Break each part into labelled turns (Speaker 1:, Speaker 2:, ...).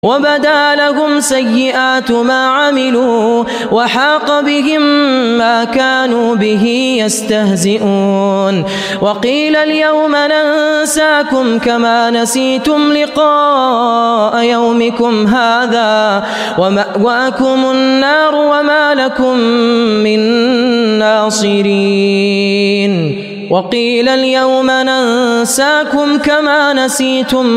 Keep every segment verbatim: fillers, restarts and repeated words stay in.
Speaker 1: وبدا لهم سيئات ما عملوا وحاق بهم ما كانوا به يستهزئون وقيل اليوم ننساكم كما نسيتم لقاء يومكم هذا ومأواكم النار وما لكم من ناصرين وقيل اليوم ننساكم كما نسيتم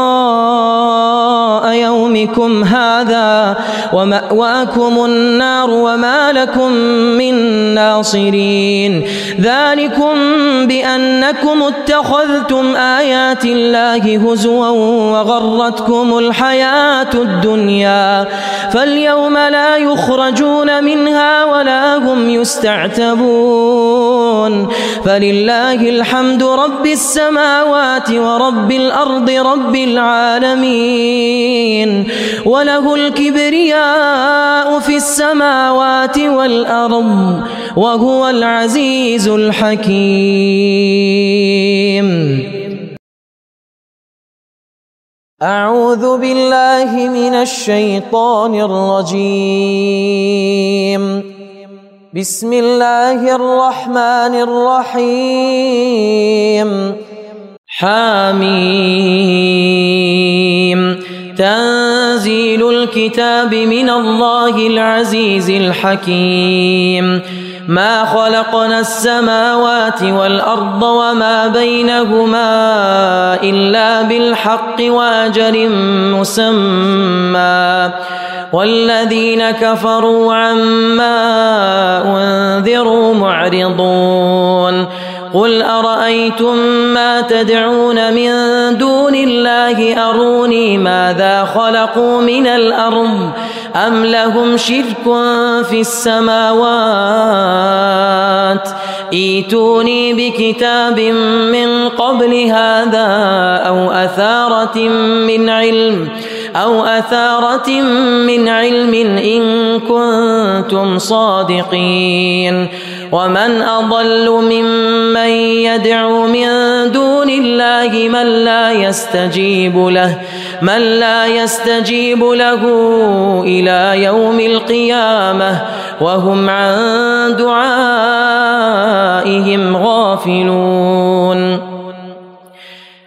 Speaker 1: لقاء يومكم هذا ومأواكم النار وما لكم من ناصرين ذلكم بأنكم اتخذتم آيات الله هزوا وغرتكم الحياة الدنيا فاليوم لا يخرجون منها ولا هم يستعتبون فلله الحمد رب السماوات ورب الأرض رب العالمين وله الكبرياء في السماوات والأرض وهو العزيز الحكيم. أعوذ بالله من الشيطان الرجيم. بسم الله الرحمن الرحيم. حاميم تنزيل الكتاب من الله العزيز الحكيم. ما خلقنا السماوات والأرض وما بينهما إلا بالحق وأجل مسمى والذين كفروا عما أنذروا معرضون. قل أرأيتم ما تدعون من دون الله أروني ماذا خلقوا من الأرض أم لهم شرك في السماوات ائتوني بكتاب من قبل هذا أو أثارة من علم أو أثارة من علم إن كنتم صادقين. ومن أضل ممن يدعو من دون الله من لا يستجيب له من لا يستجيب له إلى يوم القيامة وهم عن دعائهم غافلون.